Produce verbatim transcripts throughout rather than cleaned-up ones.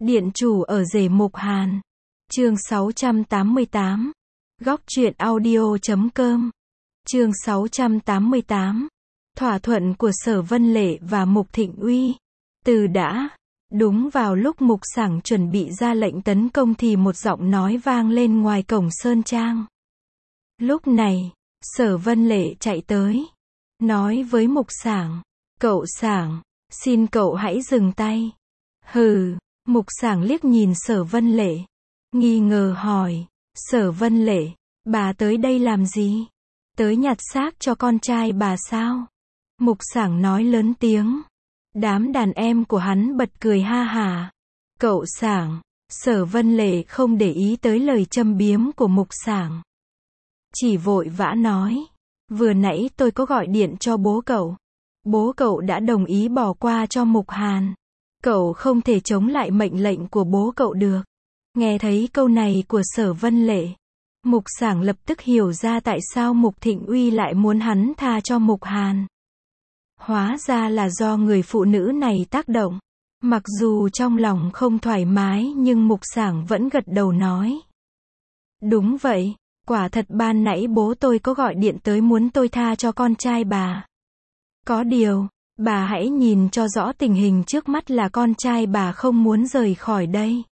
Điện chủ ở rể Mục Hàn. Chương sáu trăm tám mươi tám. Góc truyện audio chấm com. Chương sáu trăm tám mươi tám. Thỏa thuận của Sở Vân Lệ và Mục Thịnh Uy. Từ đã. Đúng vào lúc Mục Sảng chuẩn bị ra lệnh tấn công thì một giọng nói vang lên ngoài cổng Sơn Trang. Lúc này, Sở Vân Lệ chạy tới. Nói với Mục Sảng. Cậu Sảng, xin cậu hãy dừng tay. Hừ. Mục Sảng liếc nhìn Sở Vân Lệ. Nghi ngờ hỏi. Sở Vân Lệ, bà tới đây làm gì? Tới nhặt xác cho con trai bà sao? Mục Sảng nói lớn tiếng. Đám đàn em của hắn bật cười ha hả. Cậu Sảng. Sở Vân Lệ không để ý tới lời châm biếm của Mục Sảng. Chỉ vội vã nói. Vừa nãy tôi có gọi điện cho bố cậu. Bố cậu đã đồng ý bỏ qua cho Mục Hàn. Cậu không thể chống lại mệnh lệnh của bố cậu được. Nghe thấy câu này của Sở Vân Lệ, Mục Sảng lập tức hiểu ra tại sao Mục Thịnh Uy lại muốn hắn tha cho Mục Hàn. Hóa ra là do người phụ nữ này tác động. Mặc dù trong lòng không thoải mái nhưng Mục Sảng vẫn gật đầu nói. Đúng vậy, quả thật ban nãy bố tôi có gọi điện tới muốn tôi tha cho con trai bà. Có điều, bà hãy nhìn cho rõ tình hình trước mắt là con trai bà không muốn rời khỏi đây.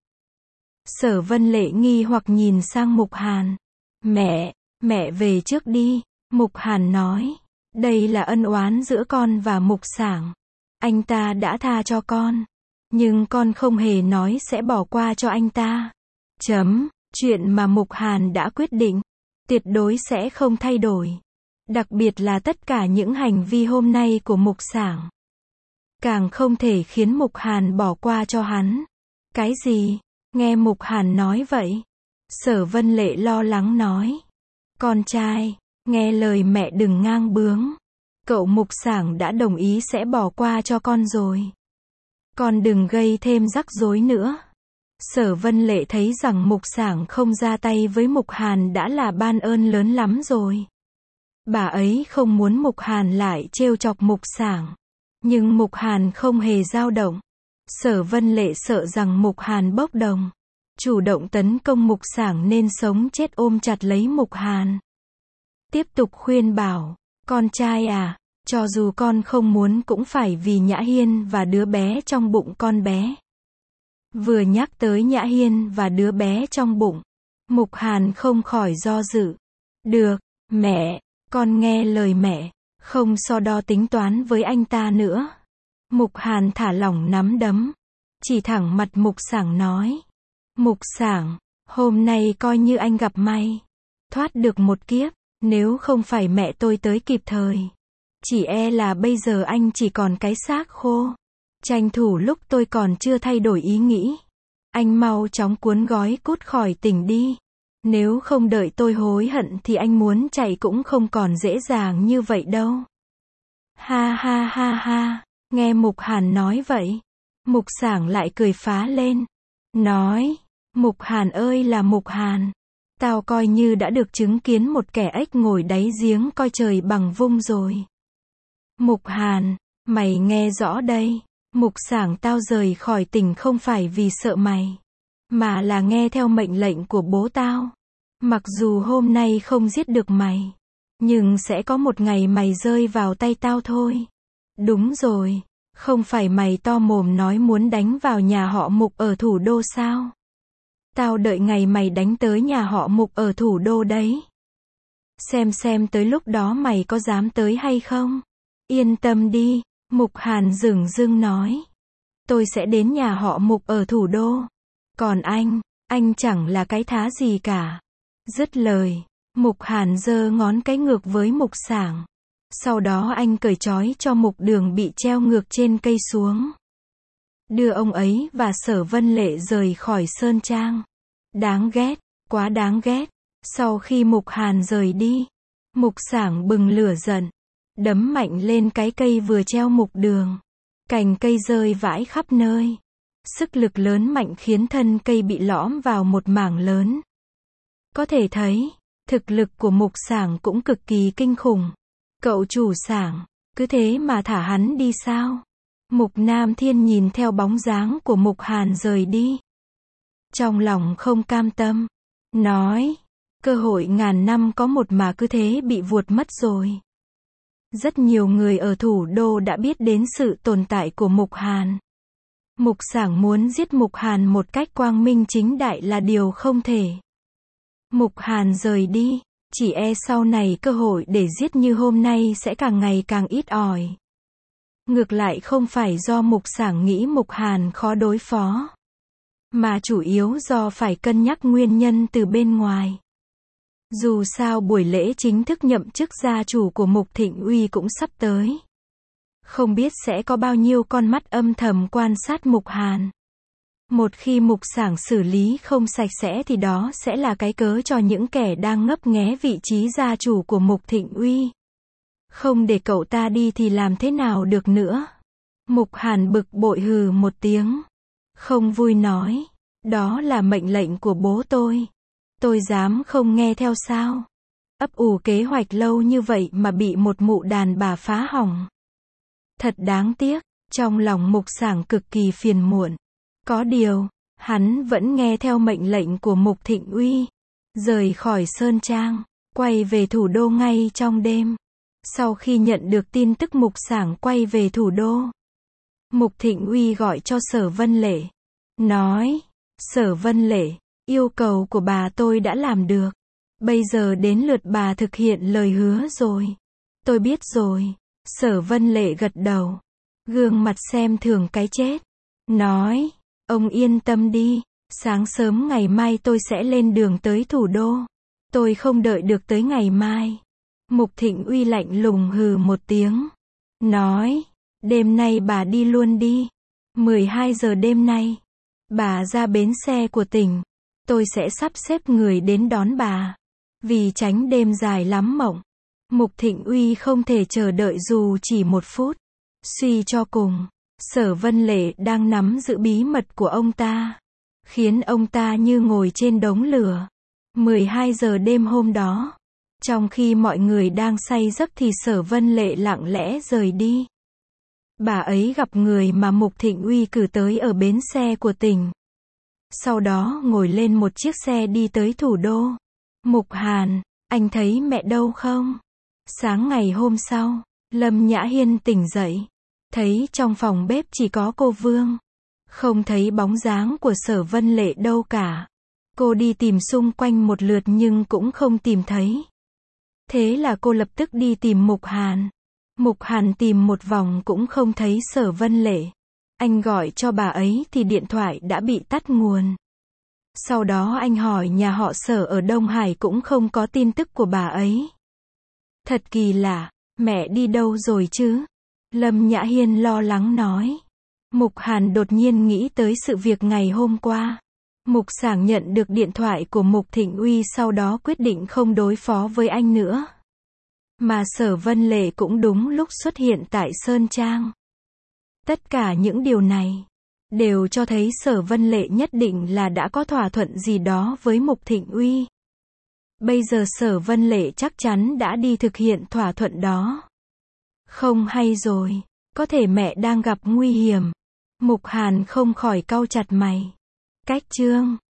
Sở Vân Lệ nghi hoặc nhìn sang Mục Hàn. Mẹ, mẹ về trước đi, Mục Hàn nói. Đây là ân oán giữa con và Mục Sảng. Anh ta đã tha cho con. Nhưng con không hề nói sẽ bỏ qua cho anh ta. Chấm, chuyện mà Mục Hàn đã quyết định, tuyệt đối sẽ không thay đổi. Đặc biệt là tất cả những hành vi hôm nay của Mục Sảng. Càng không thể khiến Mục Hàn bỏ qua cho hắn. Cái gì? Nghe Mục Hàn nói vậy. Sở Vân Lệ lo lắng nói. Con trai, nghe lời mẹ đừng ngang bướng. Cậu Mục Sảng đã đồng ý sẽ bỏ qua cho con rồi. Con đừng gây thêm rắc rối nữa. Sở Vân Lệ thấy rằng Mục Sảng không ra tay với Mục Hàn đã là ban ơn lớn lắm rồi. Bà ấy không muốn Mục Hàn lại trêu chọc Mục Sảng. Nhưng Mục Hàn không hề dao động. Sở Vân Lệ sợ rằng Mục Hàn bốc đồng, chủ động tấn công Mục Sảng nên sống chết ôm chặt lấy Mục Hàn. Tiếp tục khuyên bảo, con trai à, cho dù con không muốn cũng phải vì Nhã Hiên và đứa bé trong bụng con bé. Vừa nhắc tới Nhã Hiên và đứa bé trong bụng, Mục Hàn không khỏi do dự. Được, mẹ, con nghe lời mẹ, không so đo tính toán với anh ta nữa. Mục Hàn thả lỏng nắm đấm, chỉ thẳng mặt Mục Sảng nói. Mục Sảng, hôm nay coi như anh gặp may. Thoát được một kiếp, nếu không phải mẹ tôi tới kịp thời. Chỉ e là bây giờ anh chỉ còn cái xác khô. Tranh thủ lúc tôi còn chưa thay đổi ý nghĩ. Anh mau chóng cuốn gói cút khỏi tỉnh đi. Nếu không đợi tôi hối hận thì anh muốn chạy cũng không còn dễ dàng như vậy đâu. Ha ha ha ha. Nghe Mục Hàn nói vậy, Mục Sảng lại cười phá lên. Nói, Mục Hàn ơi là Mục Hàn. Tao coi như đã được chứng kiến một kẻ ếch ngồi đáy giếng coi trời bằng vung rồi. Mục Hàn, mày nghe rõ đây. Mục Sảng tao rời khỏi tỉnh không phải vì sợ mày, mà là nghe theo mệnh lệnh của bố tao. Mặc dù hôm nay không giết được mày, nhưng sẽ có một ngày mày rơi vào tay tao thôi. Đúng rồi, không phải mày to mồm nói muốn đánh vào nhà họ Mục ở thủ đô sao? Tao đợi ngày mày đánh tới nhà họ Mục ở thủ đô đấy. Xem xem tới lúc đó mày có dám tới hay không? Yên tâm đi, Mục Hàn dửng dưng nói. Tôi sẽ đến nhà họ Mục ở thủ đô. Còn anh, anh chẳng là cái thá gì cả. Dứt lời, Mục Hàn giơ ngón cái ngược với Mục Sảng. Sau đó anh cởi trói cho Mục Đường bị treo ngược trên cây xuống. Đưa ông ấy và Sở Vân Lệ rời khỏi Sơn Trang. Đáng ghét, quá đáng ghét. Sau khi Mục Hàn rời đi, Mục Sảng bừng lửa giận, đấm mạnh lên cái cây vừa treo Mục Đường. Cành cây rơi vãi khắp nơi. Sức lực lớn mạnh khiến thân cây bị lõm vào một mảng lớn. Có thể thấy, thực lực của Mục Sảng cũng cực kỳ kinh khủng. Cậu chủ Sảng, cứ thế mà thả hắn đi sao? Mục Nam Thiên nhìn theo bóng dáng của Mục Hàn rời đi. Trong lòng không cam tâm. Nói, cơ hội ngàn năm có một mà cứ thế bị vuột mất rồi. Rất nhiều người ở thủ đô đã biết đến sự tồn tại của Mục Hàn. Mục Sảng muốn giết Mục Hàn một cách quang minh chính đại là điều không thể. Mục Hàn rời đi, chỉ e sau này cơ hội để giết như hôm nay sẽ càng ngày càng ít ỏi. Ngược lại không phải do Mục Sảng nghĩ Mục Hàn khó đối phó, mà chủ yếu do phải cân nhắc nguyên nhân từ bên ngoài. Dù sao buổi lễ chính thức nhậm chức gia chủ của Mục Thịnh Uy cũng sắp tới. Không biết sẽ có bao nhiêu con mắt âm thầm quan sát Mục Hàn. Một khi Mục Sảng xử lý không sạch sẽ thì đó sẽ là cái cớ cho những kẻ đang ngấp nghé vị trí gia chủ của Mục Thịnh Uy. Không để cậu ta đi thì làm thế nào được nữa. Mục Hàn bực bội hừ một tiếng. Không vui nói, đó là mệnh lệnh của bố tôi. Tôi dám không nghe theo sao? Ấp ủ kế hoạch lâu như vậy mà bị một mụ đàn bà phá hỏng. Thật đáng tiếc, trong lòng Mục Sảng cực kỳ phiền muộn. Có điều, hắn vẫn nghe theo mệnh lệnh của Mục Thịnh Uy. Rời khỏi Sơn Trang, quay về thủ đô ngay trong đêm. Sau khi nhận được tin tức Mục Sảng quay về thủ đô, Mục Thịnh Uy gọi cho Sở Vân Lệ. Nói, Sở Vân Lệ, yêu cầu của bà tôi đã làm được. Bây giờ đến lượt bà thực hiện lời hứa rồi. Tôi biết rồi. Sở Vân Lệ gật đầu. Gương mặt xem thường cái chết. Nói, ông yên tâm đi. Sáng sớm ngày mai tôi sẽ lên đường tới thủ đô. Tôi không đợi được tới ngày mai. Mục Thịnh Uy lạnh lùng hừ một tiếng. Nói, đêm nay bà đi luôn đi. mười hai giờ đêm nay, bà ra bến xe của tỉnh. Tôi sẽ sắp xếp người đến đón bà. Vì tránh đêm dài lắm mộng, Mục Thịnh Uy không thể chờ đợi dù chỉ một phút. Suy cho cùng, Sở Vân Lệ đang nắm giữ bí mật của ông ta, khiến ông ta như ngồi trên đống lửa. mười hai giờ đêm hôm đó, trong khi mọi người đang say giấc thì Sở Vân Lệ lặng lẽ rời đi. Bà ấy gặp người mà Mục Thịnh Uy cử tới ở bến xe của tỉnh. Sau đó ngồi lên một chiếc xe đi tới thủ đô. Mục Hàn, anh thấy mẹ đâu không? Sáng ngày hôm sau, Lâm Nhã Hiên tỉnh dậy. Thấy trong phòng bếp chỉ có cô Vương. Không thấy bóng dáng của Sở Vân Lệ đâu cả. Cô đi tìm xung quanh một lượt nhưng cũng không tìm thấy. Thế là cô lập tức đi tìm Mục Hàn. Mục Hàn tìm một vòng cũng không thấy Sở Vân Lệ. Anh gọi cho bà ấy thì điện thoại đã bị tắt nguồn. Sau đó anh hỏi nhà họ Sở ở Đông Hải cũng không có tin tức của bà ấy. Thật kỳ lạ, mẹ đi đâu rồi chứ? Lâm Nhã Hiên lo lắng nói. Mục Hàn đột nhiên nghĩ tới sự việc ngày hôm qua. Mục Sảng nhận được điện thoại của Mục Thịnh Uy sau đó quyết định không đối phó với anh nữa. Mà Sở Vân Lệ cũng đúng lúc xuất hiện tại Sơn Trang. Tất cả những điều này đều cho thấy Sở Vân Lệ nhất định là đã có thỏa thuận gì đó với Mục Thịnh Uy. Bây giờ Sở Vân Lệ chắc chắn đã đi thực hiện thỏa thuận đó. Không hay rồi, có thể mẹ đang gặp nguy hiểm. Mục Hàn không khỏi cau chặt mày. Cách chương